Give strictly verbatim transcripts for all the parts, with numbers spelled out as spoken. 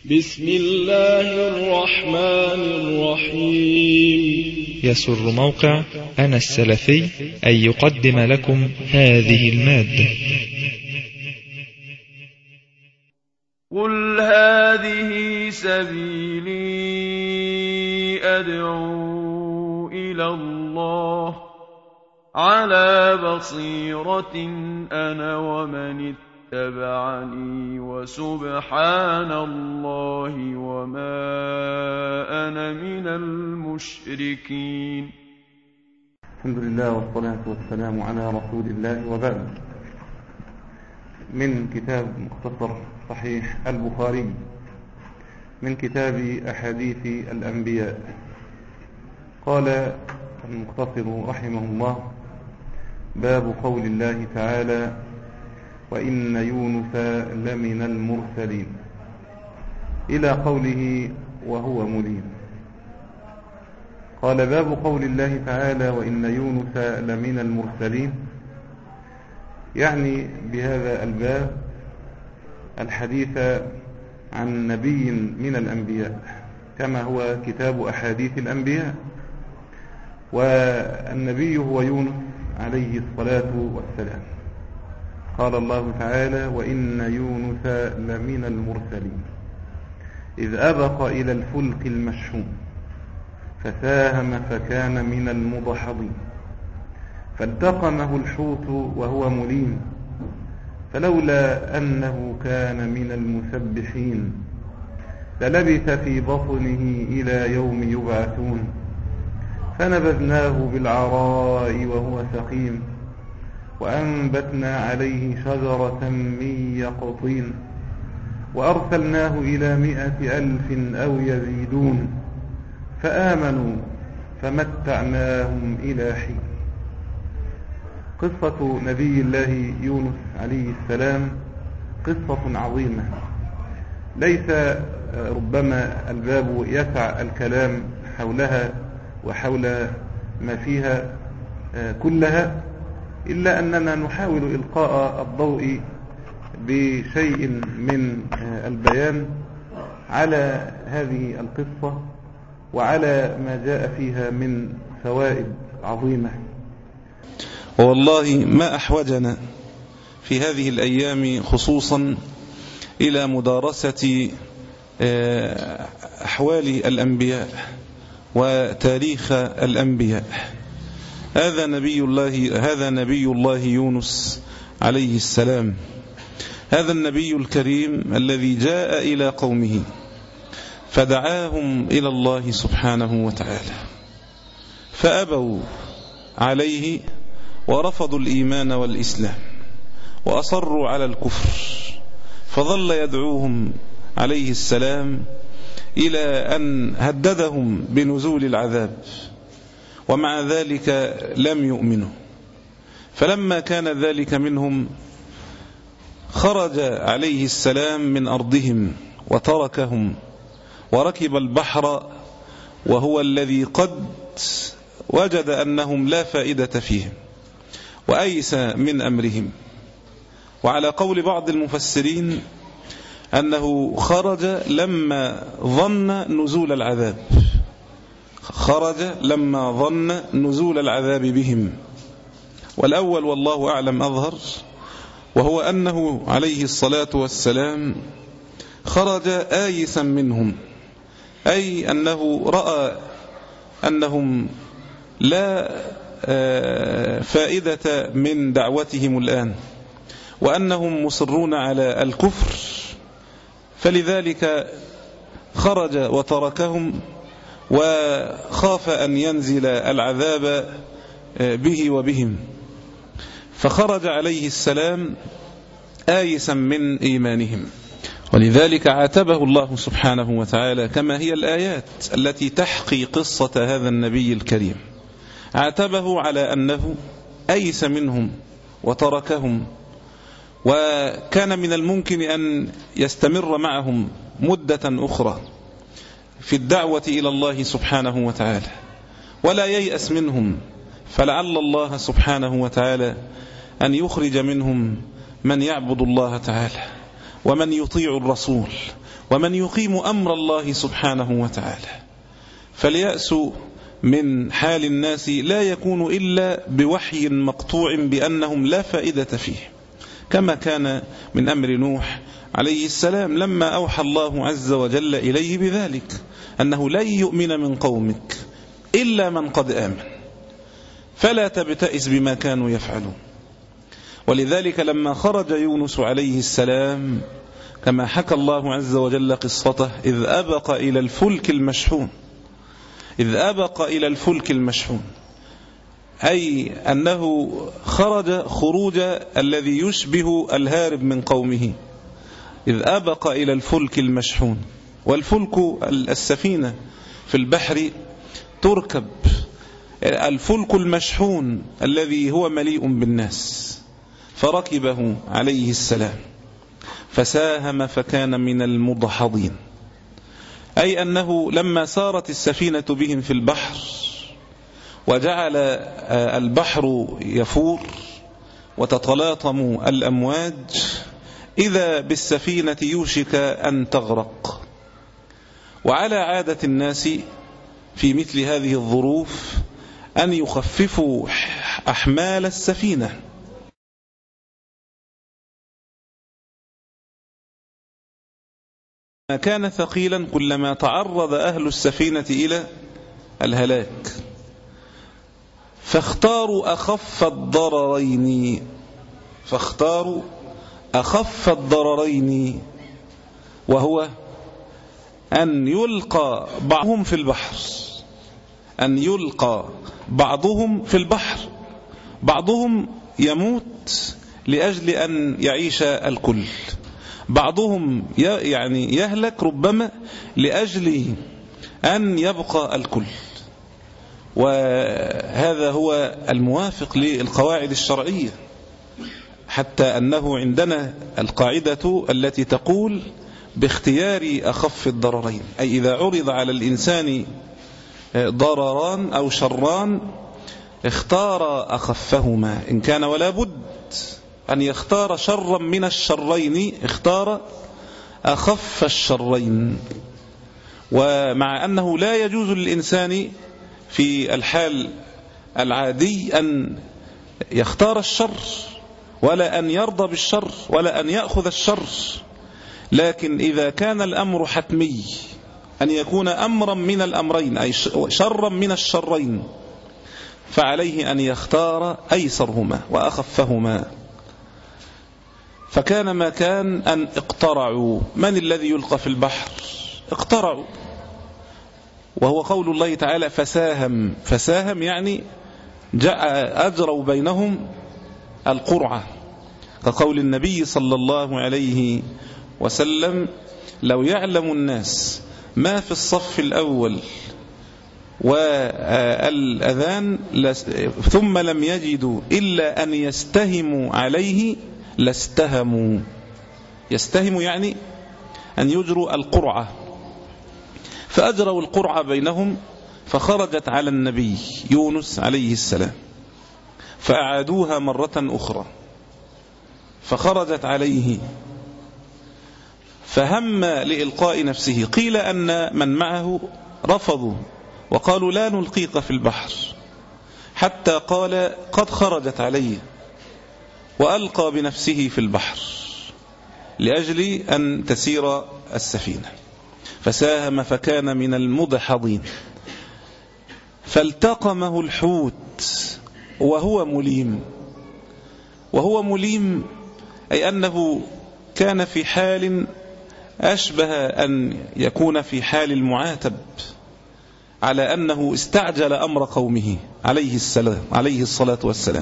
بسم الله الرحمن الرحيم. يسر موقع أنا السلفي أن يقدم لكم هذه المادة. قل هذه سبيلي أدعو إلى الله على بصيرة أنا ومن اتبعني وسبحان الله وما أنا من المشركين. الحمد لله والصلاة والسلام على رسول الله، وبعد. من كتاب مختصر صحيح البخاري من كتاب أحاديث الأنبياء، قال المختصر رحمه الله: باب قول الله تعالى: وإن يونس لمن المرسلين، إلى قوله وهو مليم. قال: باب قول الله تعالى: وإن يونس لمن المرسلين، يعني بهذا الباب الحديث عن نبي من الأنبياء، كما هو كتاب أحاديث الأنبياء، والنبي هو يونس عليه الصلاة والسلام. قال الله تعالى: وإن يونس لمن المرسلين إذ أبق إلى الفلك المشحون فساهم فكان من المدحضين فالتقمه الحوت وهو مليم فلولا أنه كان من المسبحين للبث في بطنه إلى يوم يبعثون فنبذناه بالعراء وهو سقيم وأنبتنا عليه شجرة من يقطين وأرسلناه إلى مائة ألف أو يزيدون فآمنوا فمتعناهم إلى حين. قصة نبي الله يونس عليه السلام قصة عظيمة، ليس ربما الباب يسع الكلام حولها وحول ما فيها كلها، إلا أننا نحاول إلقاء الضوء بشيء من البيان على هذه القصة وعلى ما جاء فيها من فوائد عظيمة. والله ما أحوجنا في هذه الأيام خصوصا إلى مدارسة أحوال الأنبياء وتاريخ الأنبياء. هذا نبي الله هذا نبي الله يونس عليه السلام، هذا النبي الكريم الذي جاء إلى قومه فدعاهم إلى الله سبحانه وتعالى فأبوا عليه ورفضوا الإيمان والإسلام وأصروا على الكفر، فظل يدعوهم عليه السلام إلى أن هددهم بنزول العذاب، ومع ذلك لم يؤمنوا. فلما كان ذلك منهم خرج عليه السلام من أرضهم وتركهم وركب البحر، وهو الذي قد وجد أنهم لا فائدة فيهم وأيس من أمرهم. وعلى قول بعض المفسرين أنه خرج لما ظن نزول العذاب خرج لما ظن نزول العذاب بهم، والأول والله أعلم أظهر، وهو أنه عليه الصلاة والسلام خرج آيسا منهم، أي أنه رأى أنهم لا فائدة من دعوتهم الآن وأنهم مصرون على الكفر، فلذلك خرج وتركهم وخاف أن ينزل العذاب به وبهم، فخرج عليه السلام آيسا من إيمانهم. ولذلك عاتبه الله سبحانه وتعالى كما هي الآيات التي تحكي قصة هذا النبي الكريم، عاتبه على أنه أيس منهم وتركهم، وكان من الممكن أن يستمر معهم مدة أخرى في الدعوة إلى الله سبحانه وتعالى ولا ييأس منهم، فلعل الله سبحانه وتعالى أن يخرج منهم من يعبد الله تعالى ومن يطيع الرسول ومن يقيم أمر الله سبحانه وتعالى. فاليأس من حال الناس لا يكون إلا بوحي مقطوع بأنهم لا فائدة فيه، كما كان من أمر نوح عليه السلام لما أوحى الله عز وجل إليه بذلك، أنه لن يؤمن من قومك إلا من قد آمن، فلا تبتئس بما كانوا يفعلون. ولذلك لما خرج يونس عليه السلام كما حكى الله عز وجل قصته، إذ أبق إلى الفلك المشحون إذ أبق إلى الفلك المشحون أي أنه خرج خروج الذي يشبه الهارب من قومه. إذ أبق إلى الفلك المشحون، والفلك السفينة في البحر تركب، الفلك المشحون الذي هو مليء بالناس، فركبه عليه السلام فساهم فكان من المدحضين، أي أنه لما سارت السفينة بهم في البحر وجعل البحر يفور وتتلاطم الأمواج، إذا بالسفينة يوشك أن تغرق. وعلى عادة الناس في مثل هذه الظروف أن يخففوا أحمال السفينة، ما كان ثقيلا كلما تعرض أهل السفينة إلى الهلاك، فاختاروا أخف الضررين فاختاروا أخف الضررين وهو أن يلقى بعضهم في البحر أن يلقى بعضهم في البحر بعضهم يموت لأجل أن يعيش الكل، بعضهم يعني يهلك ربما لأجل أن يبقى الكل. وهذا هو الموافق للقواعد الشرعية، حتى أنه عندنا القاعدة التي تقول باختيار أخف الضررين، أي إذا عرض على الإنسان ضرران أو شران اختار أخفهما، إن كان ولا بد أن يختار شرا من الشرين اختار أخف الشرين. ومع أنه لا يجوز للإنسان في الحال العادي أن يختار الشر ولا أن يرضى بالشر ولا أن يأخذ الشر، لكن إذا كان الأمر حتمي أن يكون أمرا من الأمرين أي شرا من الشرين، فعليه أن يختار أيسرهما وأخفهما. فكان ما كان أن اقترعوا. من الذي يلقى في البحر؟ اقترعوا، وهو قول الله تعالى فساهم. فساهم يعني جاء أجروا بينهم القرعة، كقول النبي صلى الله عليه وسلم لو يعلم الناس ما في الصف الأول والأذان ثم لم يجدوا إلا أن يستهموا عليه لاستهموا. يستهموا يعني أن يجروا القرعة، فأجروا القرعة بينهم، فخرجت على النبي يونس عليه السلام فأعادوها مرة أخرى، فخرجت عليه فهم لإلقاء نفسه. قيل أن من معه رفضوا وقالوا لا نلقيك في البحر، حتى قال قد خرجت علي، وألقى بنفسه في البحر لأجل أن تسير السفينة، فساهم فكان من المدحضين. فالتقمه الحوت وهو مليم. وهو مليم أي أنه كان في حال أشبه أن يكون في حال المعاتب على أنه استعجل أمر قومه عليه السلام عليه الصلاة والسلام.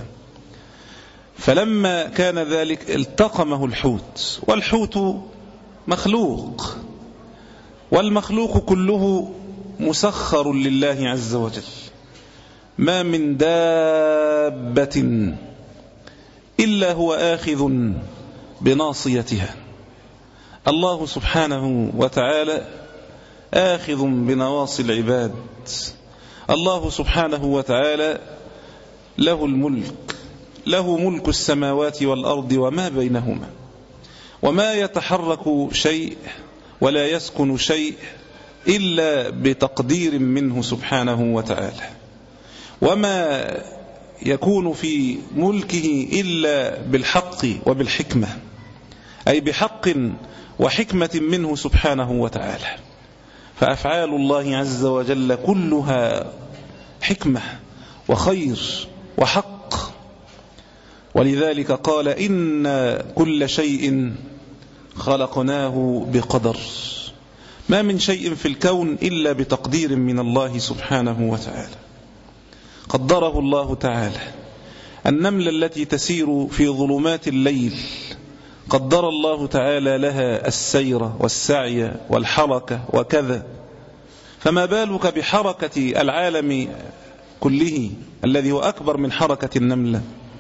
فلما كان ذلك التقمه الحوت، والحوت مخلوق، والمخلوق كله مسخر لله عز وجل، ما من دابة إلا هو آخذ بناصيتها. الله سبحانه وتعالى آخذ بنواصي العباد. الله سبحانه وتعالى له الملك، له ملك السماوات والأرض وما بينهما، وما يتحرك شيء ولا يسكن شيء إلا بتقدير منه سبحانه وتعالى، وما يكون في ملكه إلا بالحق وبالحكمة، أي بحق وحكمة منه سبحانه وتعالى. فأفعال الله عز وجل كلها حكمة وخير وحق، ولذلك قال إن كل شيء خلقناه بقدر. ما من شيء في الكون إلا بتقدير من الله سبحانه وتعالى. قدره الله تعالى. النملة التي تسير في ظلمات الليل قدر الله تعالى لها السير والسعي والحركة وكذا، فما بالك بحركة العالم كله الذي هو أكبر من حركة النملة.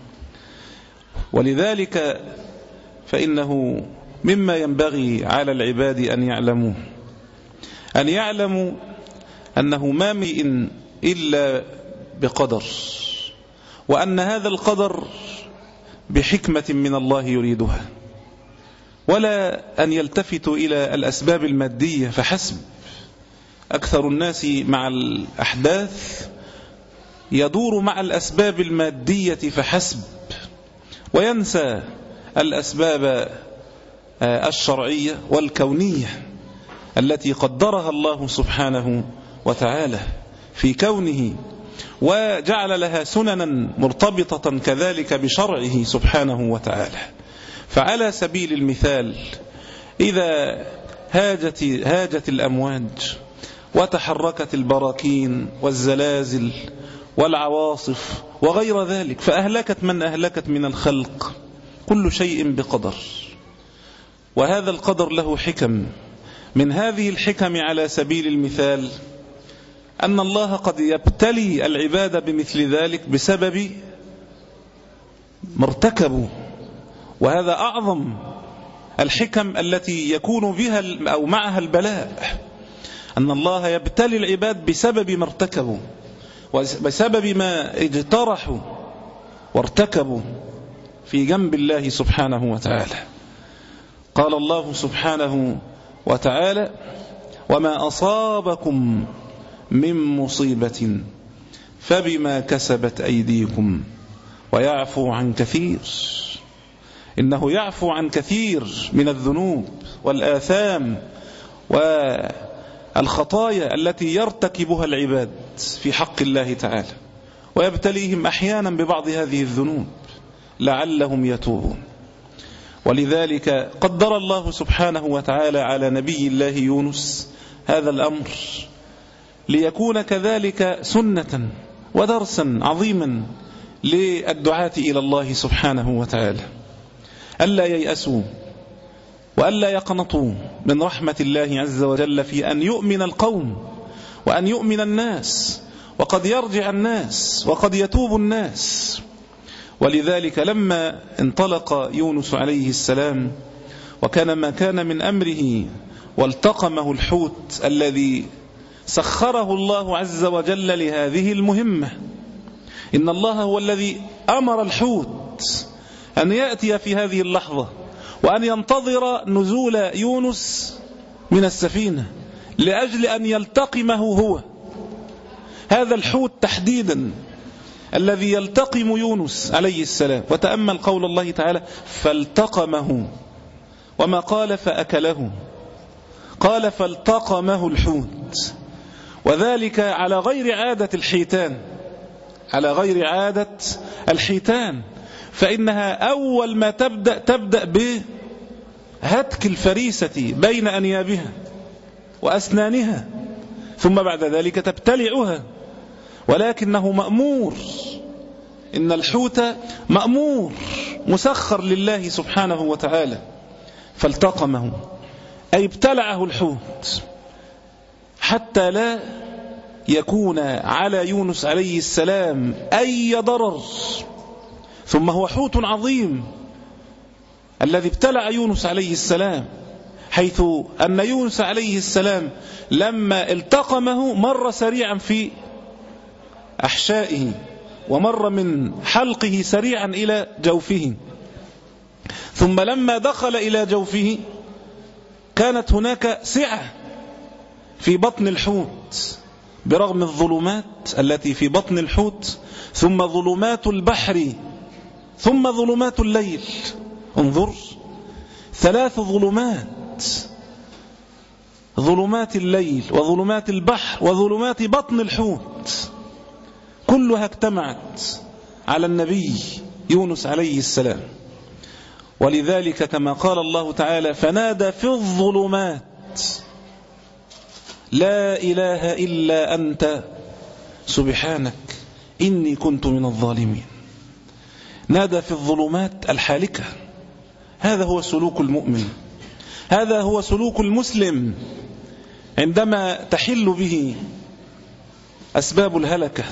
ولذلك فإنه مما ينبغي على العباد أن يعلموا أن يعلموا أنه ما من إلا بقدر، وأن هذا القدر بحكمة من الله يريدها، ولا أن يلتفتوا إلى الأسباب المادية فحسب. أكثر الناس مع الأحداث يدور مع الأسباب المادية فحسب، وينسى الأسباب الشرعية والكونية التي قدرها الله سبحانه وتعالى في كونه، وجعل لها سننا مرتبطة كذلك بشرعه سبحانه وتعالى. فعلى سبيل المثال إذا هاجت, هاجت الأمواج وتحركت البراكين والزلازل والعواصف وغير ذلك فأهلكت من أهلكت من الخلق، كل شيء بقدر، وهذا القدر له حكم. من هذه الحكم على سبيل المثال أن الله قد يبتلي العباد بمثل ذلك بسبب مرتكبوا، وهذا أعظم الحكم التي يكون بها أو معها البلاء، أن الله يبتلي العباد بسبب ما ارتكبوا وبسبب ما اجترحوا وارتكبوا في جنب الله سبحانه وتعالى. قال الله سبحانه وتعالى: وما أصابكم من مصيبة فبما كسبت أيديكم ويعفو عن كثير. إنه يعفو عن كثير من الذنوب والآثام والخطايا التي يرتكبها العباد في حق الله تعالى، ويبتليهم أحيانا ببعض هذه الذنوب لعلهم يتوبون. ولذلك قدر الله سبحانه وتعالى على نبي الله يونس هذا الأمر ليكون كذلك سنة ودرسا عظيما للدعاة إلى الله سبحانه وتعالى، ألا ييأسوا وألا يقنطوا من رحمة الله عز وجل في أن يؤمن القوم وأن يؤمن الناس، وقد يرجع الناس وقد يتوب الناس. ولذلك لما انطلق يونس عليه السلام وكان ما كان من أمره والتقمه الحوت الذي سخره الله عز وجل لهذه المهمة، إن الله هو الذي أمر الحوت أن يأتي في هذه اللحظة وأن ينتظر نزول يونس من السفينة لأجل أن يلتقمه هو، هذا الحوت تحديدا الذي يلتقم يونس عليه السلام. وتأمل قول الله تعالى: فالتقمه، وما قال فأكله، قال فالتقمه الحوت، وذلك على غير عادة الحيتان، على غير عادة الحيتان، فإنها أول ما تبدأ تبدأ بهتك الفريسة بين أنيابها وأسنانها، ثم بعد ذلك تبتلعها، ولكنه مأمور، إن الحوت مأمور مسخر لله سبحانه وتعالى. فالتقمه أي ابتلعه الحوت حتى لا يكون على يونس عليه السلام أي ضرر. ثم هو حوت عظيم الذي ابتلع يونس عليه السلام، حيث أن يونس عليه السلام لما التقمه مر سريعا في أحشائه، ومر من حلقه سريعا إلى جوفه، ثم لما دخل إلى جوفه كانت هناك سعة في بطن الحوت برغم الظلمات التي في بطن الحوت، ثم ظلمات البحر، ثم ظلمات الليل. انظر، ثلاث ظلمات: ظلمات الليل وظلمات البحر وظلمات بطن الحوت، كلها اجتمعت على النبي يونس عليه السلام. ولذلك كما قال الله تعالى: فنادى في الظلمات لا إله إلا أنت سبحانك إني كنت من الظالمين. نادى في الظلمات الحالكة. هذا هو سلوك المؤمن، هذا هو سلوك المسلم عندما تحل به أسباب الهلكة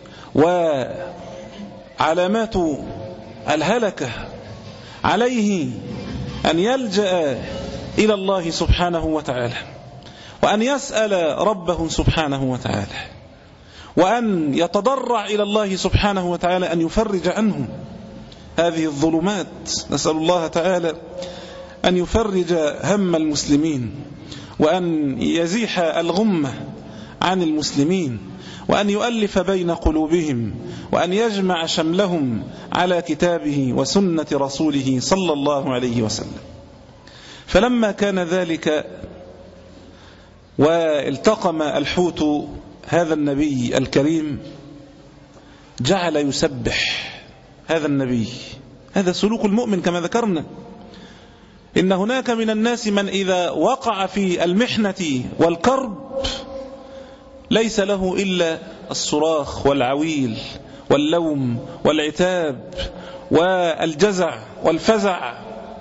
وعلامات الهلكة، عليه أن يلجأ إلى الله سبحانه وتعالى، وأن يسأل ربه سبحانه وتعالى، وأن يتضرع إلى الله سبحانه وتعالى أن يفرج عنه هذه الظلمات. نسأل الله تعالى أن يفرج هم المسلمين، وأن يزيح الغمة عن المسلمين، وأن يؤلف بين قلوبهم، وأن يجمع شملهم على كتابه وسنة رسوله صلى الله عليه وسلم. فلما كان ذلك والتقم الحوت هذا النبي الكريم، جعل يسبح هذا النبي. هذا سلوك المؤمن كما ذكرنا. إن هناك من الناس من إذا وقع في المحنة والكرب ليس له إلا الصراخ والعويل واللوم والعتاب والجزع والفزع،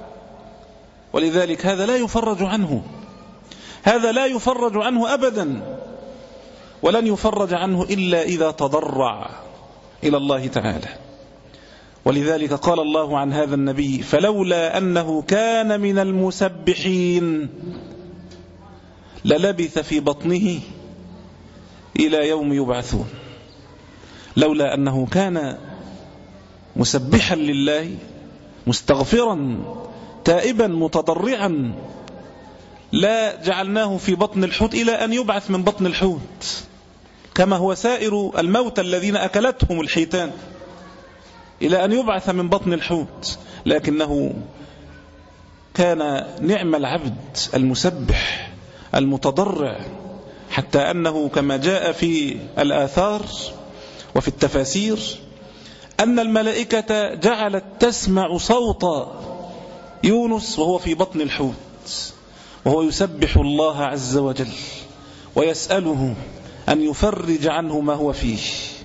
ولذلك هذا لا يفرج عنه، هذا لا يفرج عنه أبدا، ولن يفرج عنه إلا إذا تضرع إلى الله تعالى. ولذلك قال الله عن هذا النبي: فلولا أنه كان من المسبحين للبث في بطنه إلى يوم يبعثون. لولا أنه كان مسبحا لله مستغفرا تائبا متضرعا لا جعلناه في بطن الحوت إلى أن يبعث من بطن الحوت، كما هو سائر الموتى الذين أكلتهم الحيتان، إلى أن يبعث من بطن الحوت. لكنه كان نعم العبد المسبح المتضرع، حتى أنه كما جاء في الآثار وفي التفاسير أن الملائكة جعلت تسمع صوت يونس وهو في بطن الحوت وهو يسبح الله عز وجل ويسأله أن يفرج عنه ما هو فيه.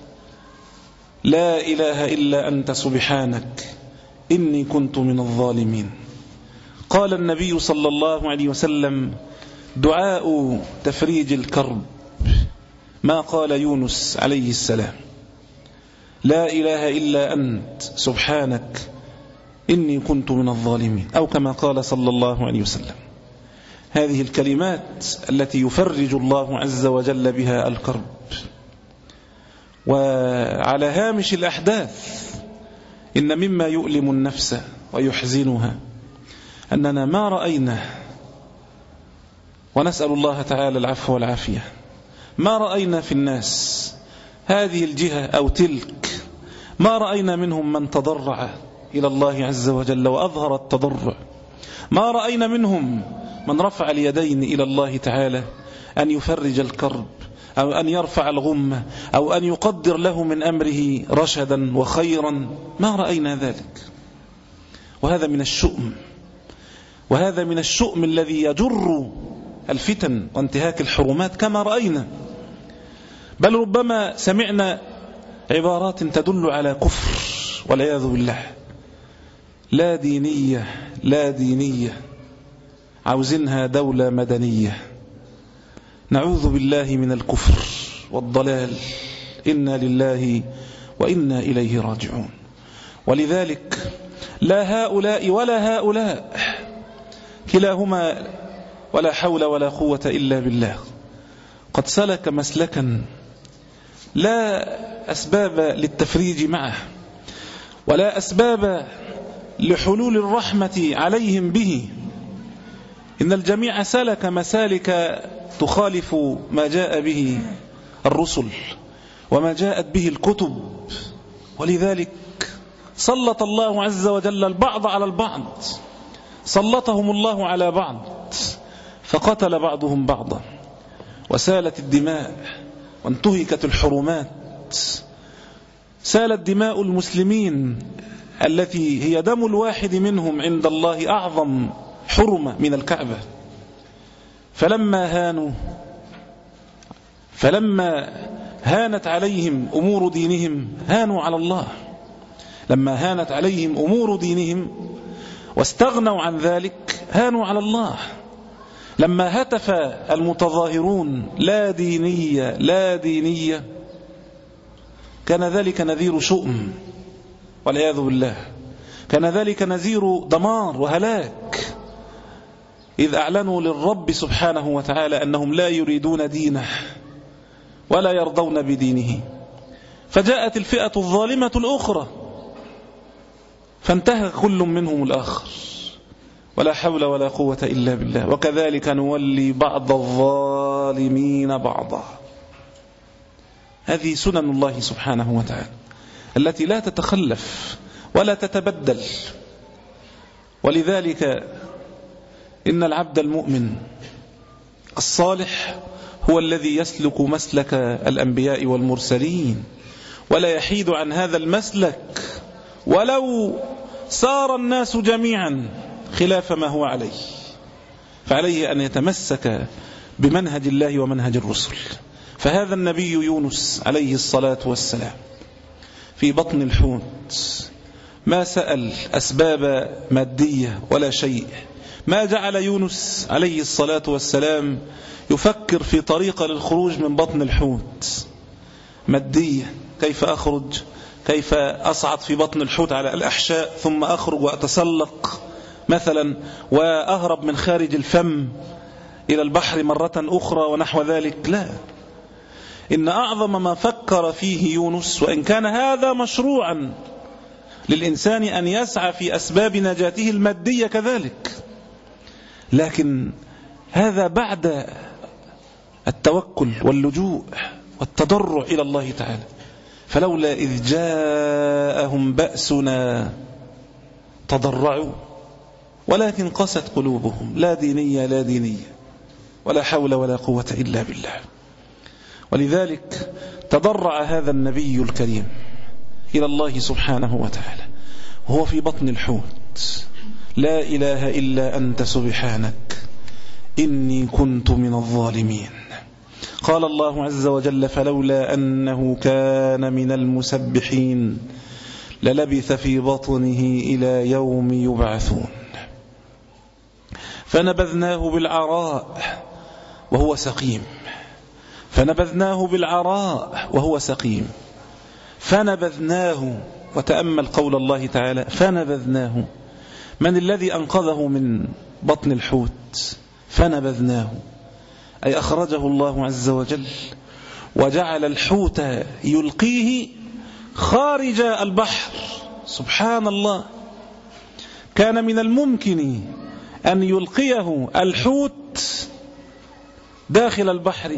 لا إله إلا أنت سبحانك إني كنت من الظالمين. قال النبي صلى الله عليه وسلم: دعاء تفريج الكرب ما قال يونس عليه السلام: لا إله إلا أنت سبحانك إني كنت من الظالمين، أو كما قال صلى الله عليه وسلم. هذه الكلمات التي يفرج الله عز وجل بها الكرب. وعلى هامش الأحداث إن مما يؤلم النفس ويحزنها أننا ما رأينا، ونسأل الله تعالى العفو والعافية، ما رأينا في الناس هذه الجهة أو تلك، ما رأينا منهم من تضرع إلى الله عز وجل وأظهر التضرع، ما رأينا منهم من رفع اليدين إلى الله تعالى أن يفرج الكرب أو أن يرفع الغمة أو أن يقدر له من أمره رشدا وخيرا، ما رأينا ذلك. وهذا من الشؤم، وهذا من الشؤم الذي يجر الفتن وانتهاك الحرمات كما رأينا. بل ربما سمعنا عبارات تدل على كفر والعياذ بالله. لا دينية لا دينية، عاوزينها دولة مدنية. نعوذ بالله من الكفر والضلال، إنا لله وإنا إليه راجعون. ولذلك لا هؤلاء ولا هؤلاء، كلاهما ولا حول ولا قوة إلا بالله، قد سلك مسلكا لا أسباب للتفريج معه ولا أسباب لحلول الرحمة عليهم به إن الجميع سلك مسالك تخالف ما جاء به الرسل وما جاءت به الكتب، ولذلك سلط الله عز وجل البعض على البعض، سلطهم الله على بعض فقتل بعضهم بعضا، وسالت الدماء وانتهكت الحرمات، سالت دماء المسلمين التي هي دم الواحد منهم عند الله أعظم حرمة من الكعبة. فلما هانوا فلما هانت عليهم أمور دينهم هانوا على الله، لما هانت عليهم أمور دينهم واستغنوا عن ذلك هانوا على الله. لما هتف المتظاهرون لا دينية لا دينية كان ذلك نذير شؤم والعياذ بالله، كان ذلك نذير دمار وهلاك، إذ أعلنوا للرب سبحانه وتعالى أنهم لا يريدون دينه ولا يرضون بدينه. فجاءت الفئة الظالمة الأخرى فانتهى كل منهم الآخر، ولا حول ولا قوة إلا بالله. وكذلك نولي بعض الظالمين بعضا. هذه سنن الله سبحانه وتعالى التي لا تتخلف ولا تتبدل. ولذلك إن العبد المؤمن الصالح هو الذي يسلك مسلك الأنبياء والمرسلين ولا يحيد عن هذا المسلك ولو سار الناس جميعا خلاف ما هو عليه، فعليه أن يتمسك بمنهج الله ومنهج الرسل. فهذا النبي يونس عليه الصلاة والسلام في بطن الحوت ما سأل أسباب مادية ولا شيء، ما جعل يونس عليه الصلاة والسلام يفكر في طريقة للخروج من بطن الحوت مادية، كيف أخرج، كيف أصعد في بطن الحوت على الأحشاء ثم أخرج وأتسلق مثلا وأهرب من خارج الفم إلى البحر مرة أخرى ونحو ذلك. لا، إن أعظم ما فكر فيه يونس، وإن كان هذا مشروعا للإنسان أن يسعى في أسباب نجاته المادية كذلك، لكن هذا بعد التوكل واللجوء والتضرع إلى الله تعالى. فلولا إذ جاءهم بأسنا تضرعوا ولكن قست قلوبهم لا دينية لا دينية ولا حول ولا قوة إلا بالله. ولذلك تضرع هذا النبي الكريم إلى الله سبحانه وتعالى وهو في بطن الحوت: لا إله إلا أنت سبحانك إني كنت من الظالمين. قال الله عز وجل: فلولا أنه كان من المسبحين للبث في بطنه إلى يوم يبعثون. فنبذناه بالعراء وهو سقيم، فنبذناه بالعراء وهو سقيم، فنبذناه. وتأمل قول الله تعالى: فنبذناه. من الذي أنقذه من بطن الحوت؟ فنبذناه، أي أخرجه الله عز وجل وجعل الحوت يلقيه خارج البحر. سبحان الله، كان من الممكن أن يلقيه الحوت داخل البحر.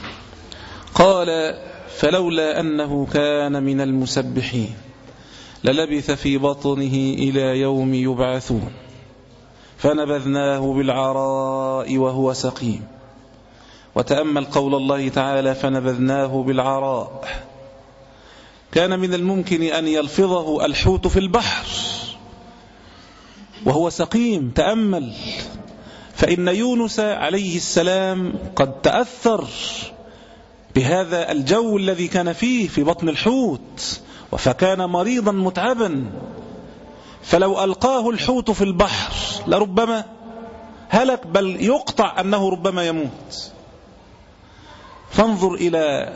قال: فلولا أنه كان من المسبحين للبث في بطنه إلى يوم يبعثون فنبذناه بالعراء وهو سقيم. وتأمل قول الله تعالى: فنبذناه بالعراء. كان من الممكن أن يلفظه الحوت في البحر وهو سقيم. تأمل، فإن يونس عليه السلام قد تأثر بهذا الجو الذي كان فيه في بطن الحوت، فكان مريضا متعبا، فلو ألقاه الحوت في البحر لربما هلك، بل يقطع أنه ربما يموت. فانظر إلى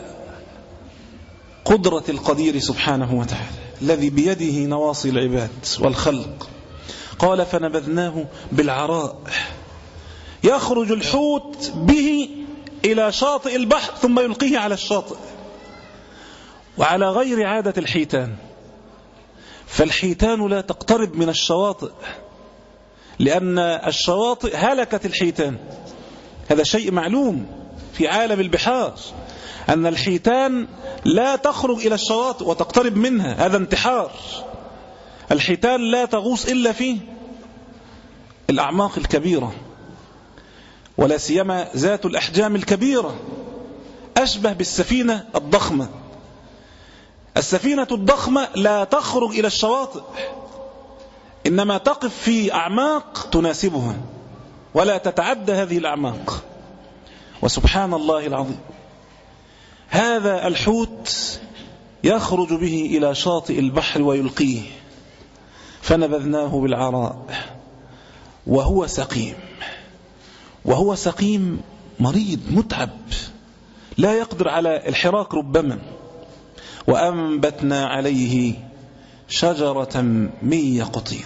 قدرة القدير سبحانه وتعالى الذي بيده نواصي العباد والخلق. قال: فنبذناه بالعراء، يخرج الحوت به إلى شاطئ البحر ثم يلقيه على الشاطئ، وعلى غير عادة الحيتان. فالحيتان لا تقترب من الشواطئ، لأن الشواطئ هلكت الحيتان. هذا شيء معلوم في عالم البحار، أن الحيتان لا تخرج إلى الشواطئ وتقترب منها، هذا انتحار. الحيتان لا تغوص إلا في الأعماق الكبيرة، ولا سيما ذات الأحجام الكبيرة، أشبه بالسفينة الضخمة. السفينة الضخمة لا تخرج إلى الشواطئ، إنما تقف في أعماق تناسبها ولا تتعدى هذه الأعماق. وسبحان الله العظيم، هذا الحوت يخرج به إلى شاطئ البحر ويلقيه، فنبذناه بالعراء وهو سقيم. وهو سقيم مريض متعب لا يقدر على الحراك ربما. وأنبتنا عليه شجرة من يقطين.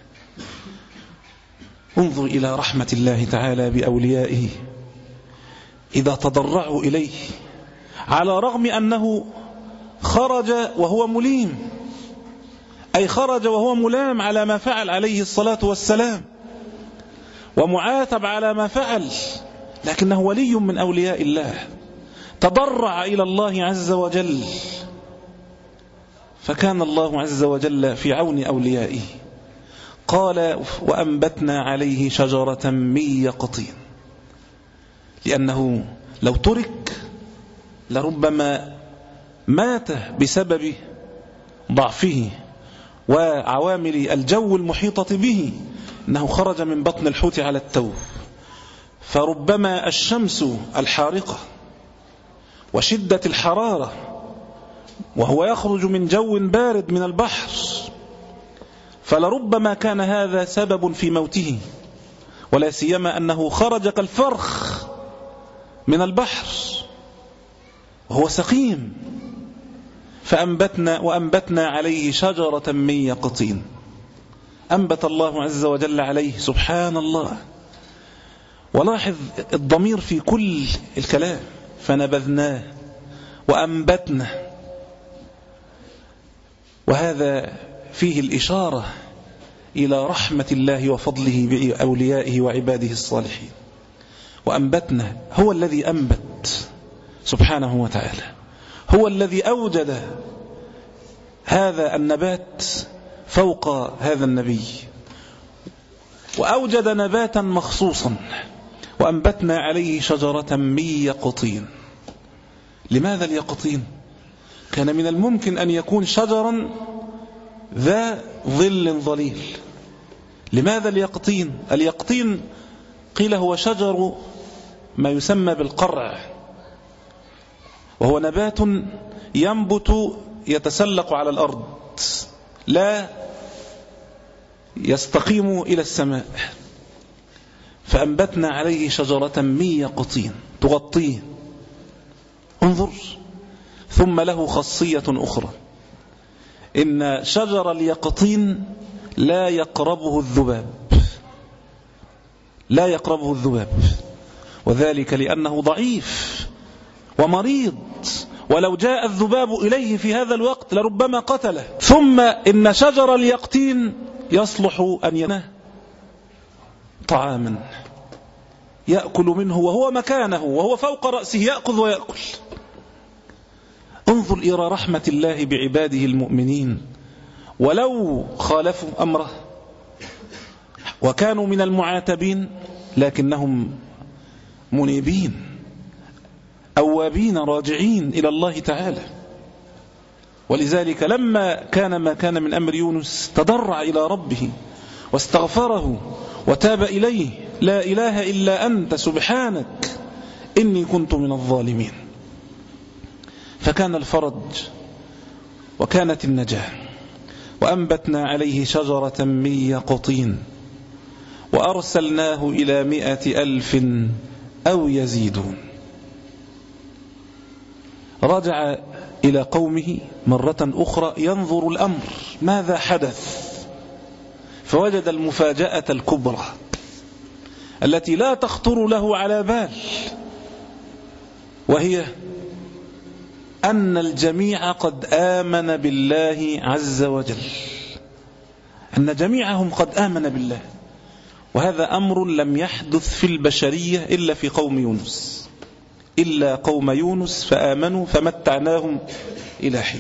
انظر إلى رحمة الله تعالى بأوليائه إذا تضرعوا إليه، على رغم أنه خرج وهو مليم، أي خرج وهو ملام على ما فعل عليه الصلاة والسلام، ومعاتب على ما فعل، لكنه ولي من أولياء الله، تضرع إلى الله عز وجل، فكان الله عز وجل في عون أوليائه. قال وأنبتنا عليه شجرة من يقطين، لأنه لو ترك لربما مات بسبب ضعفه وعوامل الجو المحيطة به، أنه خرج من بطن الحوت على التو، فربما الشمس الحارقة وشدة الحرارة وهو يخرج من جو بارد من البحر، فلربما كان هذا سبب في موته، ولا سيما أنه خرج كالفرخ من البحر وهو سقيم. فأنبتنا وأنبتنا عليه شجرة من يقطين، أنبت الله عز وجل عليه، سبحان الله. ولاحظ الضمير في كل الكلام، فنبذناه وأنبتنا، وهذا فيه الإشارة إلى رحمة الله وفضله بأوليائه وعباده الصالحين. وأنبتنا، هو الذي أنبت سبحانه وتعالى، هو الذي أوجد هذا النبات فوق هذا النبي، وأوجد نباتا مخصوصا. وأنبتنا عليه شجرة من يقطين. لماذا اليقطين؟ كان من الممكن أن يكون شجرا ذا ظل ظليل. لماذا اليقطين؟ اليقطين قيل هو شجر ما يسمى بالقرع، وهو نبات ينبت يتسلق على الأرض، لا يستقيم إلى السماء. فأنبتنا عليه شجرة من يقطين تغطيه. انظر، ثم له خاصية أخرى، إن شجر اليقطين لا يقربه الذباب، لا يقربه الذباب، وذلك لأنه ضعيف ومريض، ولو جاء الذباب إليه في هذا الوقت لربما قتله. ثم إن شجر اليقطين يصلح أن ينام طعاما يأكل منه وهو مكانه وهو فوق رأسه، يأخذ ويأكل. انظر إلى رحمة الله بعباده المؤمنين. ولو خالفوا أمره وكانوا من المعاتبين، لكنهم منيبين أوابين راجعين إلى الله تعالى. ولذلك لما كان ما كان من أمر يونس تضرع إلى ربه واستغفره وتاب إليه، لا إله إلا أنت سبحانك إني كنت من الظالمين. فكان الفرج وكانت النجاة. وأنبتنا عليه شجرة من يقطين وأرسلناه إلى مئة ألف أو يزيدون. رجع إلى قومه مرة أخرى ينظر الأمر ماذا حدث، فوجد المفاجأة الكبرى التي لا تخطر له على بال، وهي أن الجميع قد آمن بالله عز وجل، أن جميعهم قد آمن بالله. وهذا أمر لم يحدث في البشرية إلا في قوم يونس، إلا قوم يونس فآمنوا فمتعناهم إلى حين.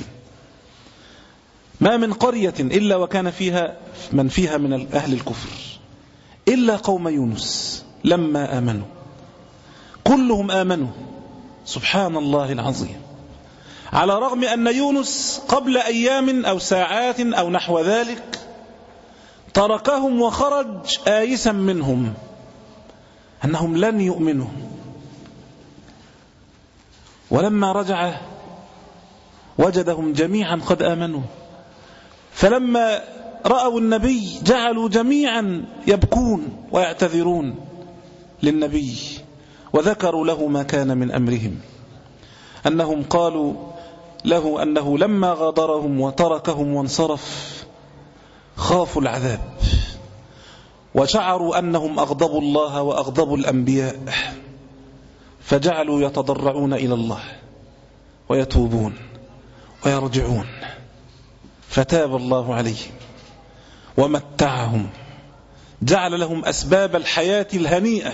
ما من قرية إلا وكان فيها من فيها من أهل الكفر إلا قوم يونس لما آمنوا، كلهم آمنوا، سبحان الله العظيم، على رغم أن يونس قبل أيام أو ساعات أو نحو ذلك تركهم وخرج آيسا منهم أنهم لن يؤمنوا، ولما رجع وجدهم جميعا قد آمنوا، فلما رأوا النبي جعلوا جميعا يبكون ويعتذرون للنبي، وذكروا له ما كان من أمرهم، أنهم قالوا له أنه لما غادرهم وتركهم وانصرف خافوا العذاب، وشعروا أنهم أغضبوا الله وأغضبوا الأنبياء، فجعلوا يتضرعون إلى الله ويتوبون ويرجعون، فتاب الله عليهم ومتعهم، جعل لهم أسباب الحياة الهنيئة.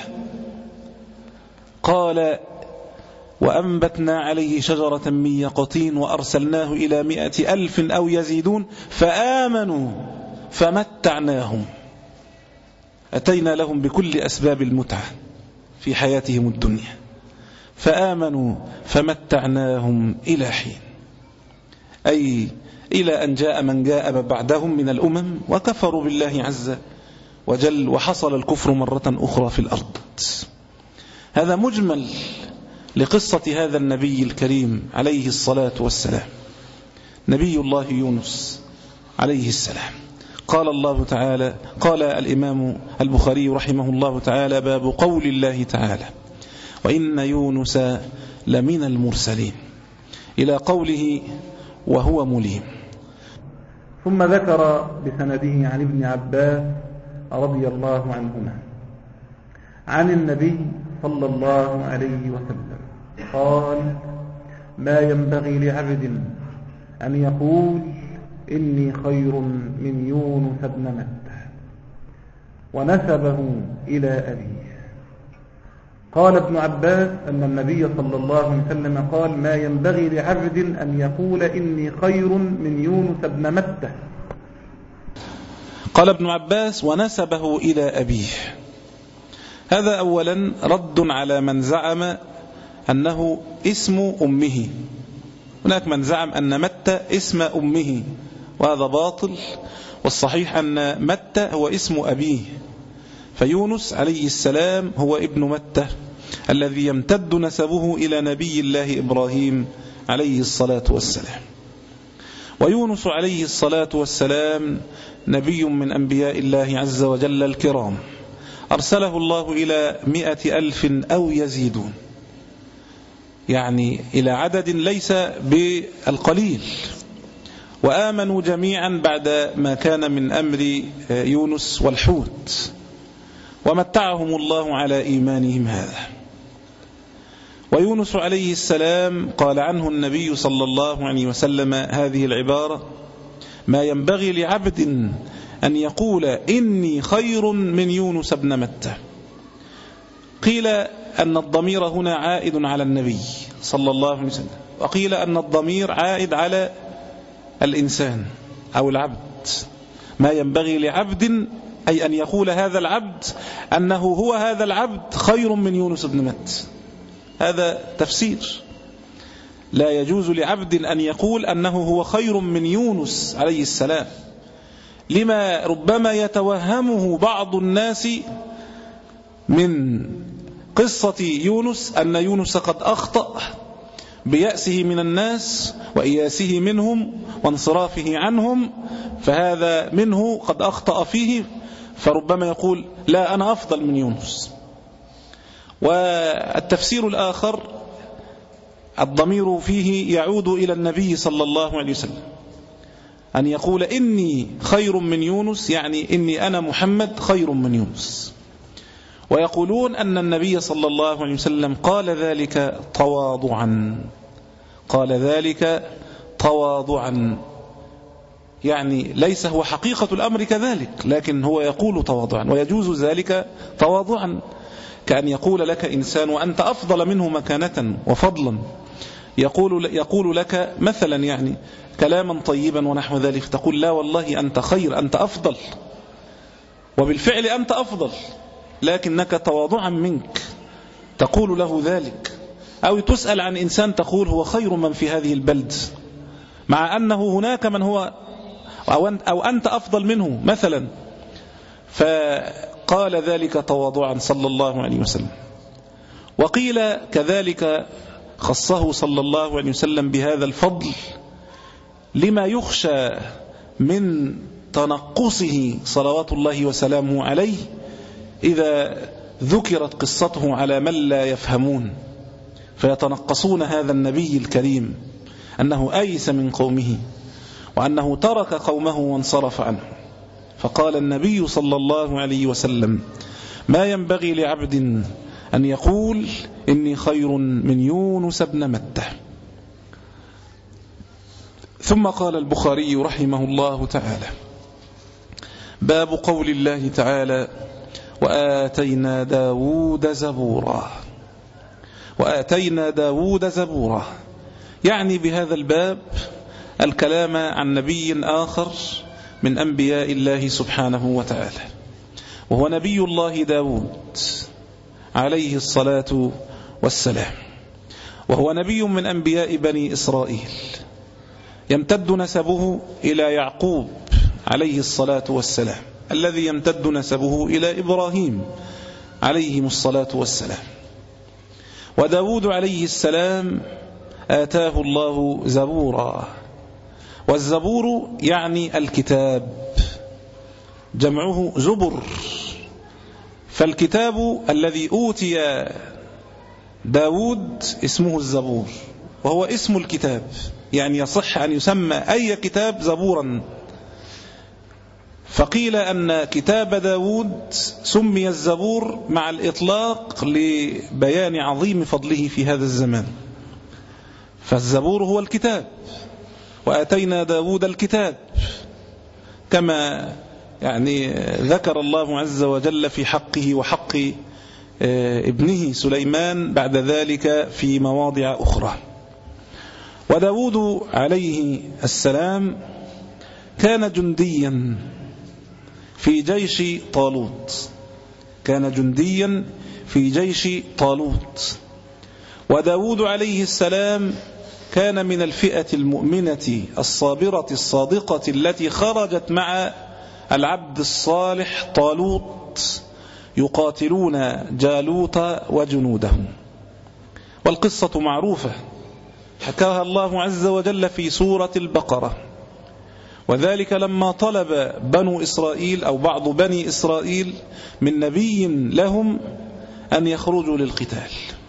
قال وأنبتنا عليه شجرة من يقطين وأرسلناه إلى مئة ألف أو يزيدون فآمنوا فمتعناهم، أتينا لهم بكل أسباب المتعة في حياتهم الدنيا، فآمنوا فمتعناهم إلى حين، أي إلى أن جاء من جاء بعدهم من الأمم وكفروا بالله عز وجل، وحصل الكفر مرة أخرى في الأرض. هذا مجمل لقصة هذا النبي الكريم عليه الصلاة والسلام، نبي الله يونس عليه السلام. قال الله تعالى، قال الإمام البخاري رحمه الله تعالى: باب قول الله تعالى: وإن يونس لمن المرسلين، إلى قوله وهو مليم. ثم ذكر بسنده عن ابن عباس رضي الله عنهما عن النبي صلى الله عليه وسلم قال: ما ينبغي لعبد أن يقول إني خير من يونس بن متى، ونسبه إلى أبيه. قال ابن عباس أن النبي صلى الله عليه وسلم قال: ما ينبغي لعبد أن يقول إني خير من يونس بن متى. قال ابن عباس: ونسبه إلى أبيه. هذا أولا رد على من زعم أنه اسم أمه. هناك من زعم أن متى اسم أمه، وهذا باطل، والصحيح أن متى هو اسم أبيه، فيونس عليه السلام هو ابن متى الذي يمتد نسبه إلى نبي الله إبراهيم عليه الصلاة والسلام. ويونس عليه الصلاة والسلام نبي من أنبياء الله عز وجل الكرام، أرسله الله إلى مئة ألف أو يزيدون، يعني إلى عدد ليس بالقليل، وآمنوا جميعا بعد ما كان من أمر يونس والحوت، ومتعهم الله على إيمانهم هذا. ويونس عليه السلام قال عنه النبي صلى الله عليه وسلم هذه العبارة: ما ينبغي لعبد أن يقول إني خير من يونس بن متى. قيل أن الضمير هنا عائد على النبي صلى الله عليه وسلم، وقيل أن الضمير عائد على الإنسان أو العبد. ما ينبغي لعبد أي أن يقول هذا العبد أنه هو هذا العبد خير من يونس بن متى. هذا تفسير. لا يجوز لعبد أن يقول أنه هو خير من يونس عليه السلام، لما ربما يتوهمه بعض الناس من قصة يونس أن يونس قد أخطأ بيأسه من الناس وإياسه منهم وانصرافه عنهم، فهذا منه قد أخطأ فيه، فربما يقول لا أنا أفضل من يونس. والتفسير الآخر الضمير فيه يعود إلى النبي صلى الله عليه وسلم، أن يقول إني خير من يونس، يعني إني أنا محمد خير من يونس. ويقولون أن النبي صلى الله عليه وسلم قال ذلك تواضعا، قال ذلك تواضعا، يعني ليس هو حقيقة الأمر كذلك، لكن هو يقول تواضعا، ويجوز ذلك تواضعا، كأن يقول لك إنسان وأنت أفضل منه مكانة وفضلا، يقول, يقول لك مثلا يعني كلاما طيبا ونحو ذلك، تقول لا والله أنت خير، أنت أفضل، وبالفعل أنت أفضل، لكنك تواضعا منك تقول له ذلك. أو تسأل عن إنسان تقول هو خير من في هذه البلد، مع أنه هناك من هو أو أنت أفضل منه مثلا، فقال ذلك تواضعا صلى الله عليه وسلم. وقيل كذلك خصه صلى الله عليه وسلم بهذا الفضل لما يخشى من تنقصه صلوات الله وسلامه عليه إذا ذكرت قصته على من لا يفهمون، فيتنقصون هذا النبي الكريم أنه أيس من قومه، وأنه ترك قومه وانصرف عنه. فقال النبي صلى الله عليه وسلم ما ينبغي لعبد أن يقول إني خير من يونس بن متى. ثم قال البخاري رحمه الله تعالى باب قول الله تعالى وآتينا داود زبورا. وآتينا داود زبورا يعني بهذا الباب الكلام عن نبي آخر من أنبياء الله سبحانه وتعالى، وهو نبي الله داود عليه الصلاة والسلام، وهو نبي من أنبياء بني إسرائيل، يمتد نسبه إلى يعقوب عليه الصلاة والسلام، الذي يمتد نسبه إلى إبراهيم عليهم الصلاة والسلام. وداود عليه السلام آتاه الله زبورا، والزبور يعني الكتاب، جمعه زبر. فالكتاب الذي أوتي داود اسمه الزبور، وهو اسم الكتاب، يعني يصح أن يسمى أي كتاب زبورا. فقيل أن كتاب داود سمي الزبور مع الإطلاق لبيان عظيم فضله في هذا الزمان، فالزبور هو الكتاب، وآتينا داود الكتاب، كما يعني ذكر الله عز وجل في حقه وحق ابنه سليمان بعد ذلك في مواضع أخرى. وداود عليه السلام كان جنديا في جيش طالوت، كان جنديا في جيش طالوت. وداود عليه السلام كان من الفئة المؤمنة الصابرة الصادقة التي خرجت مع العبد الصالح طالوت يقاتلون جالوت وجنوده. والقصة معروفة حكاها الله عز وجل في سورة البقرة، وذلك لما طلب بنو إسرائيل أو بعض بني إسرائيل من نبي لهم أن يخرجوا للقتال،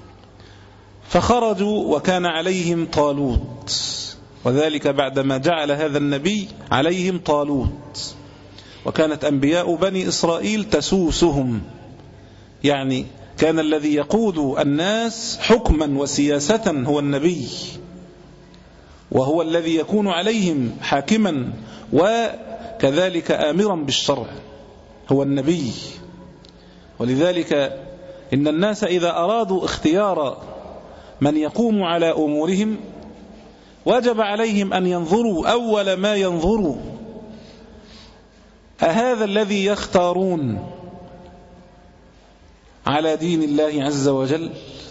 فخرجوا وكان عليهم طالوت، وذلك بعدما جعل هذا النبي عليهم طالوت، وكانت أنبياء بني إسرائيل تسوسهم، يعني كان الذي يقود الناس حكما وسياسة هو النبي، وهو الذي يكون عليهم حاكما وكذلك آمرا بالشرع هو النبي. ولذلك إن الناس إذا أرادوا اختيار من يقوم على أمورهم وجب عليهم أن ينظروا أول ما ينظروا أهذا الذي يختارون على دين الله عز وجل،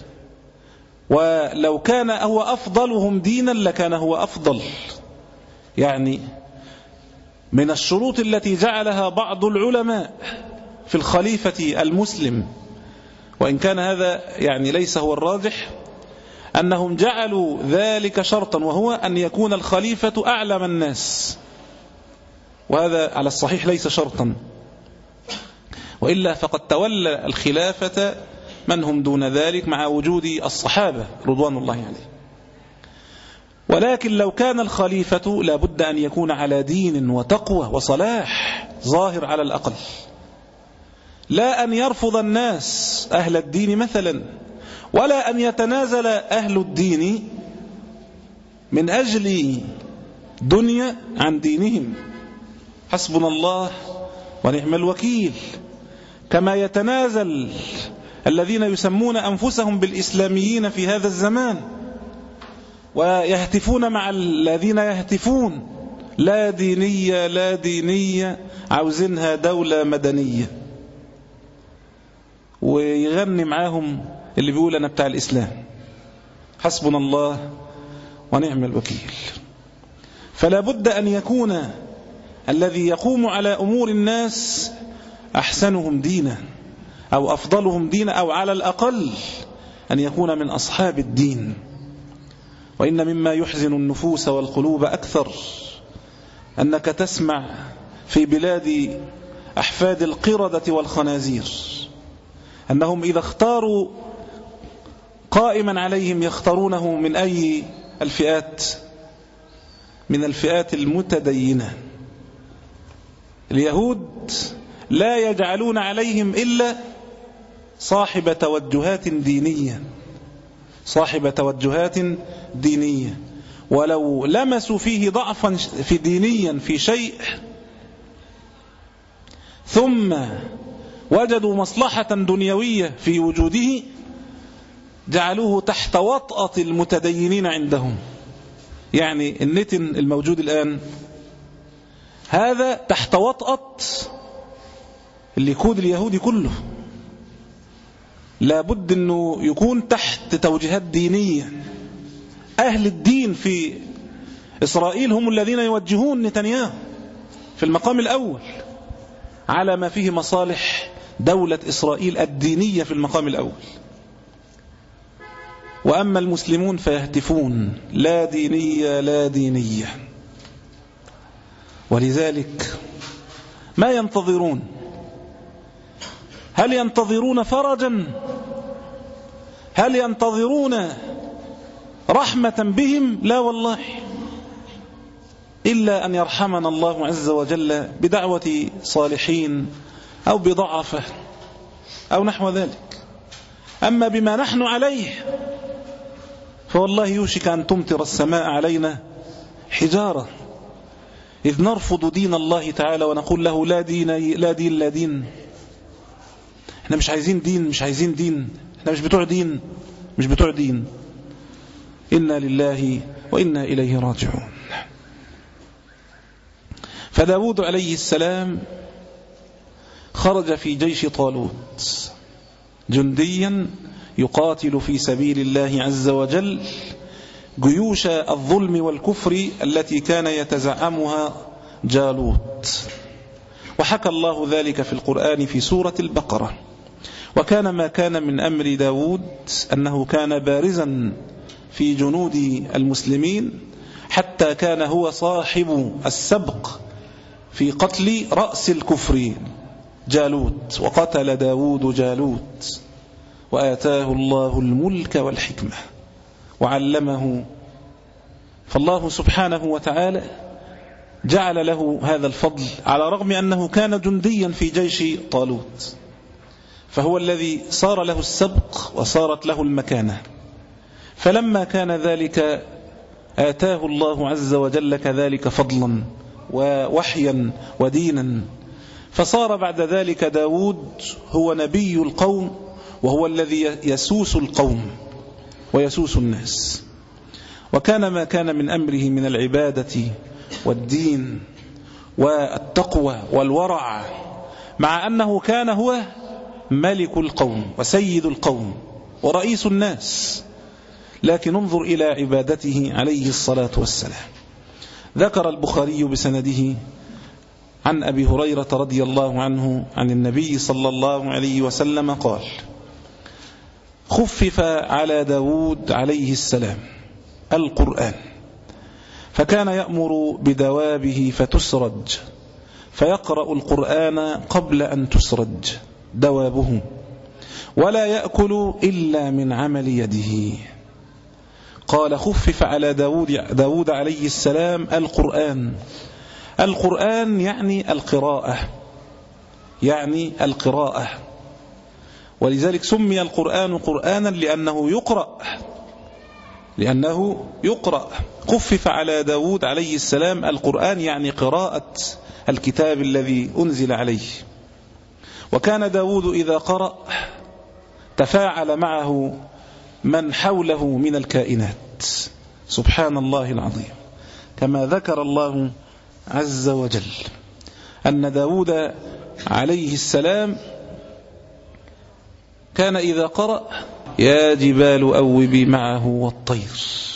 ولو كان هو أفضلهم دينا لكان هو أفضل. يعني من الشروط التي جعلها بعض العلماء في الخليفة المسلم، وإن كان هذا يعني ليس هو الراجح، أنهم جعلوا ذلك شرطا، وهو أن يكون الخليفة أعلم الناس، وهذا على الصحيح ليس شرطا، وإلا فقد تولى الخلافة من هم دون ذلك مع وجود الصحابة رضوان الله عليه. ولكن لو كان الخليفة لابد أن يكون على دين وتقوى وصلاح ظاهر على الأقل، لا أن يرفض الناس أهل الدين مثلا، ولا أن يتنازل أهل الدين من أجل دنيا عن دينهم، حسبنا الله ونعم الوكيل، كما يتنازل الذين يسمون أنفسهم بالإسلاميين في هذا الزمان ويهتفون مع الذين يهتفون لا دينية لا دينية، عاوزينها دولة مدنية، ويغني معاهم اللي بيقول أنا بتاع الإسلام. حسبنا الله ونعم الوكيل. فلا بد أن يكون الذي يقوم على أمور الناس أحسنهم دينا أو أفضلهم دينا، أو على الأقل أن يكون من أصحاب الدين. وإن مما يحزن النفوس والقلوب أكثر أنك تسمع في بلاد أحفاد القردة والخنازير أنهم إذا اختاروا قائما عليهم يختارونه من أي الفئات؟ من الفئات المتدينة. اليهود لا يجعلون عليهم إلا صاحب توجهات دينية، صاحب توجهات دينية، ولو لمسوا فيه ضعفا في دينيا في شيء ثم وجدوا مصلحة دنيوية في وجوده جعلوه تحت وطأة المتدينين عندهم. يعني النتن الموجود الآن هذا تحت وطأة الليكود اليهودي كله، لابد أنه يكون تحت توجيهات دينية. أهل الدين في إسرائيل هم الذين يوجهون نتنياهو في المقام الأول على ما فيه مصالح دولة إسرائيل الدينية في المقام الأول. وأما المسلمون فيهتفون لا دينية لا دينية. ولذلك ما ينتظرون؟ هل ينتظرون فرجا؟ هل ينتظرون رحمة بهم؟ لا والله، إلا أن يرحمنا الله عز وجل بدعوة صالحين أو بضعفة أو نحو ذلك. أما بما نحن عليه فوالله يوشك أن تمطر السماء علينا حجارة، إذ نرفض دين الله تعالى ونقول له لا دين لا دين لا دين. احنا مش عايزين دين مش عايزين دين احنا مش بتوع دين مش بتوع دين. إنا لله وإنا إليه راجعون. فداود عليه السلام خرج في جيش طالوت جنديا يقاتل في سبيل الله عز وجل جيوش الظلم والكفر التي كان يتزعمها جالوت. وحكى الله ذلك في القرآن في سورة البقرة. وكان ما كان من أمر داود أنه كان بارزا في جنود المسلمين حتى كان هو صاحب السبق في قتل رأس الكفر جالوت. وقتل داود جالوت وآتاه الله الملك والحكمة وعلمه. فالله سبحانه وتعالى جعل له هذا الفضل على رغم أنه كان جنديا في جيش طالوت، فهو الذي صار له السبق وصارت له المكانة. فلما كان ذلك آتاه الله عز وجل كذلك فضلا ووحيا ودينا، فصار بعد ذلك داود هو نبي القوم، وهو الذي يسوس القوم ويسوس الناس. وكان ما كان من أمره من العبادة والدين والتقوى والورع، مع أنه كان هو ملك القوم وسيد القوم ورئيس الناس، لكن انظر إلى عبادته عليه الصلاة والسلام. ذكر البخاري بسنده عن أبي هريرة رضي الله عنه عن النبي صلى الله عليه وسلم قال: خفف على داود عليه السلام القرآن، فكان يأمر بدوابه فتسرج، فيقرأ القرآن قبل أن تسرج دوابه، ولا يأكل إلا من عمل يده. قال: خفف على داود, داود عليه السلام القرآن. القرآن يعني القراءة، يعني القراءة. ولذلك سمي القرآن قرآنا لأنه يقرأ لأنه يقرأ. خفف على داود عليه السلام القرآن، يعني قراءة الكتاب الذي أنزل عليه. وكان داود إذا قرأ تفاعل معه من حوله من الكائنات، سبحان الله العظيم، كما ذكر الله عز وجل أن داود عليه السلام كان إذا قرأ يا جبال أوبي معه والطير،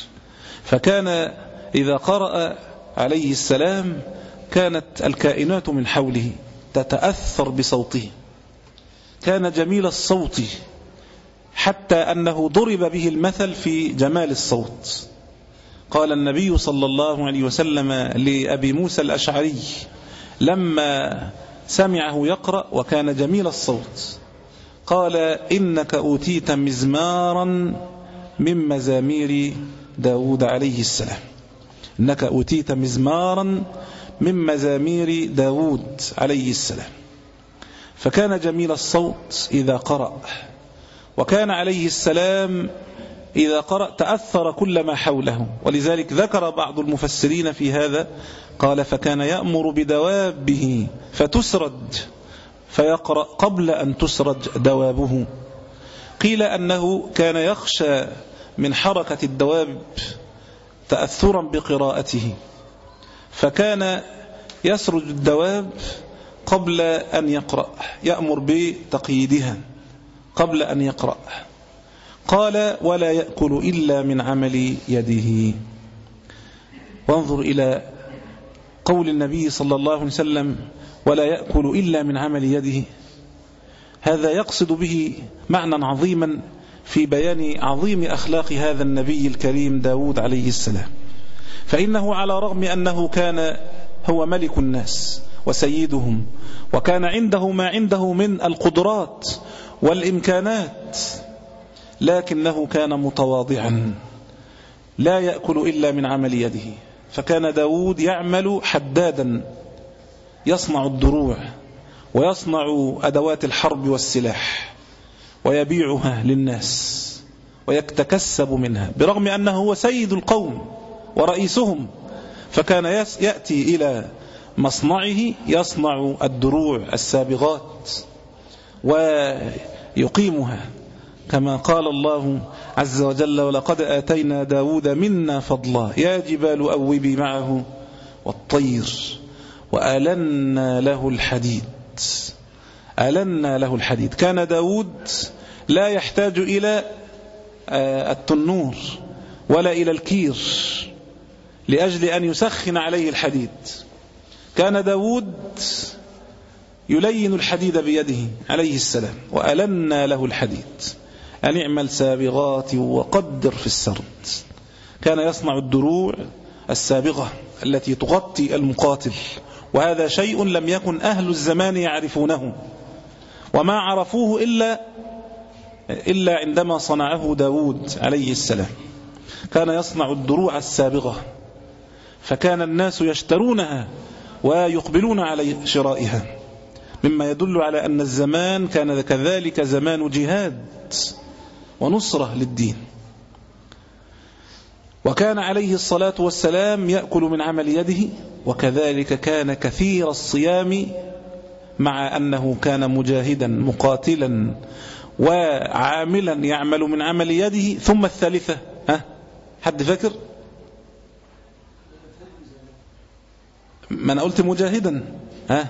فكان إذا قرأ عليه السلام كانت الكائنات من حوله تتأثر بصوته، كان جميل الصوت حتى أنه ضرب به المثل في جمال الصوت. قال النبي صلى الله عليه وسلم لأبي موسى الأشعري لما سمعه يقرأ وكان جميل الصوت، قال إنك أوتيت مزمارا من مزامير داود عليه السلام، إنك أوتيت مزمارا من مزامير داود عليه السلام. فكان جميل الصوت إذا قرأ، وكان عليه السلام إذا قرأ تأثر كل ما حوله. ولذلك ذكر بعض المفسرين في هذا، قال فكان يأمر بدوابه فتسرد فيقرأ قبل أن تسرد دوابه. قيل أنه كان يخشى من حركة الدواب تأثرا بقراءته، فكان يسرد الدواب قبل أن يقرأ، يأمر بتقييدها قبل أن يقرأ. قال ولا يأكل إلا من عمل يده. وانظر إلى قول النبي صلى الله عليه وسلم ولا يأكل إلا من عمل يده، هذا يقصد به معنى عظيما في بيان عظيم أخلاق هذا النبي الكريم داود عليه السلام. فإنه على رغم أنه كان هو ملك الناس وسيدهم، وكان عنده ما عنده من القدرات والإمكانات، لكنه كان متواضعا لا يأكل إلا من عمل يده. فكان داود يعمل حدادا، يصنع الدروع ويصنع أدوات الحرب والسلاح ويبيعها للناس ويتكسب منها، برغم أنه هو سيد القوم ورئيسهم. فكان يأتي إلى مصنعه يصنع الدروع السابغات ويقيمها، كما قال الله عز وجل ولقد آتينا داود منا فضلا يا جبال أوبي معه والطير وألنا له الحديد. ألنا له الحديد. كان داود لا يحتاج إلى التنور ولا إلى الكير لأجل أن يسخن عليه الحديد. كان داود يلين الحديد بيده عليه السلام. وألنا له الحديد أن اعمل سابغات وقدر في السرد. كان يصنع الدروع السابغة التي تغطي المقاتل، وهذا شيء لم يكن أهل الزمان يعرفونه، وما عرفوه إلا إلا عندما صنعه داود عليه السلام. كان يصنع الدروع السابغة، فكان الناس يشترونها ويقبلون على شرائها، مما يدل على أن الزمان كان كذلك زمان جهاد ونصرة للدين. وكان عليه الصلاة والسلام يأكل من عمل يده، وكذلك كان كثير الصيام، مع أنه كان مجاهدا مقاتلا وعاملا يعمل من عمل يده. ثم الثالثة، ها حد فاكر؟ ما أنا قلت مجاهدا، ها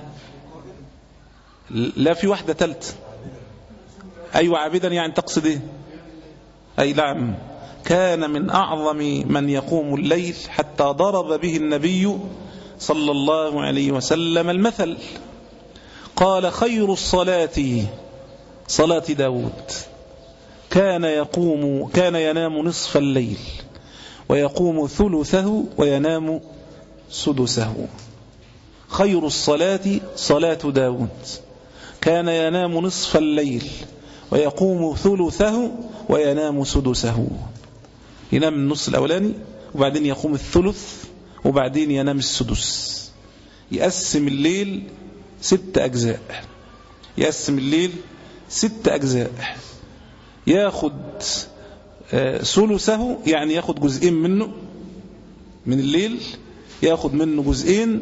لا في واحدة ثالث. أيوة عابدا، يعني تقصد إيه؟ أي نعم، كان من أعظم من يقوم الليل حتى ضرب به النبي صلى الله عليه وسلم المثل. قال خير الصلاة صلاة داود، كان يقوم كان ينام نصف الليل ويقوم ثلثه وينام سدسه. خير الصلاة صلاة داود، كان ينام نصف الليل ويقوم ثلثه وينام سدسه. ينام النص الأولاني وبعدين يقوم الثلث وبعدين ينام السدس. يقسم الليل ست أجزاء، يقسم الليل ست أجزاء، ياخد ثلثه يعني ياخد جزئين منه من الليل، ياخد منه جزئين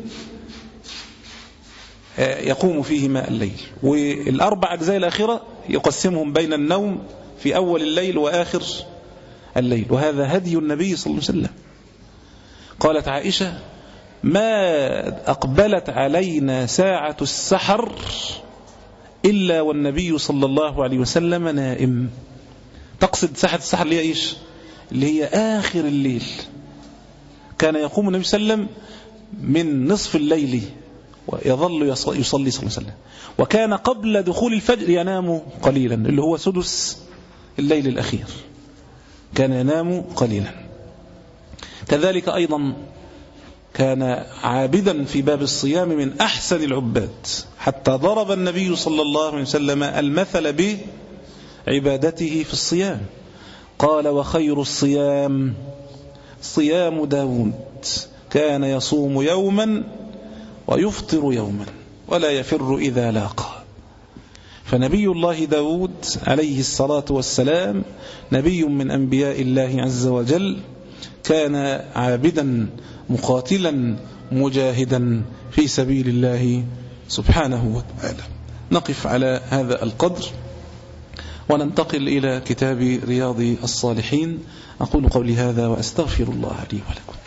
يقوم فيهما الليل، والأربع أجزاء الآخرة يقسمهم بين النوم في أول الليل وآخر الليل. وهذا هدي النبي صلى الله عليه وسلم. قالت عائشة: ما أقبلت علينا ساعة السحر إلا والنبي صلى الله عليه وسلم نائم. تقصد ساعة السحر اللي هي إيش؟ اللي هي آخر الليل. كان يقوم النبي صلى الله عليه وسلم من نصف الليل ويظل يصلي صلى الله عليه وسلم، وكان قبل دخول الفجر ينام قليلا، اللي هو سدس الليل الأخير، كان ينام قليلا. كذلك أيضا كان عابدا في باب الصيام من أحسن العباد، حتى ضرب النبي صلى الله عليه وسلم المثل بعبادته في الصيام. قال: وخير الصيام صيام داود، كان يصوم يوما ويفطر يوما ولا يفر إذا لاقى. فنبي الله داود عليه الصلاة والسلام نبي من أنبياء الله عز وجل، كان عابدا مقاتلا مجاهدا في سبيل الله سبحانه وتعالى. نقف على هذا القدر وننتقل إلى كتاب رياض الصالحين. أقول قولي هذا وأستغفر الله لي ولكم.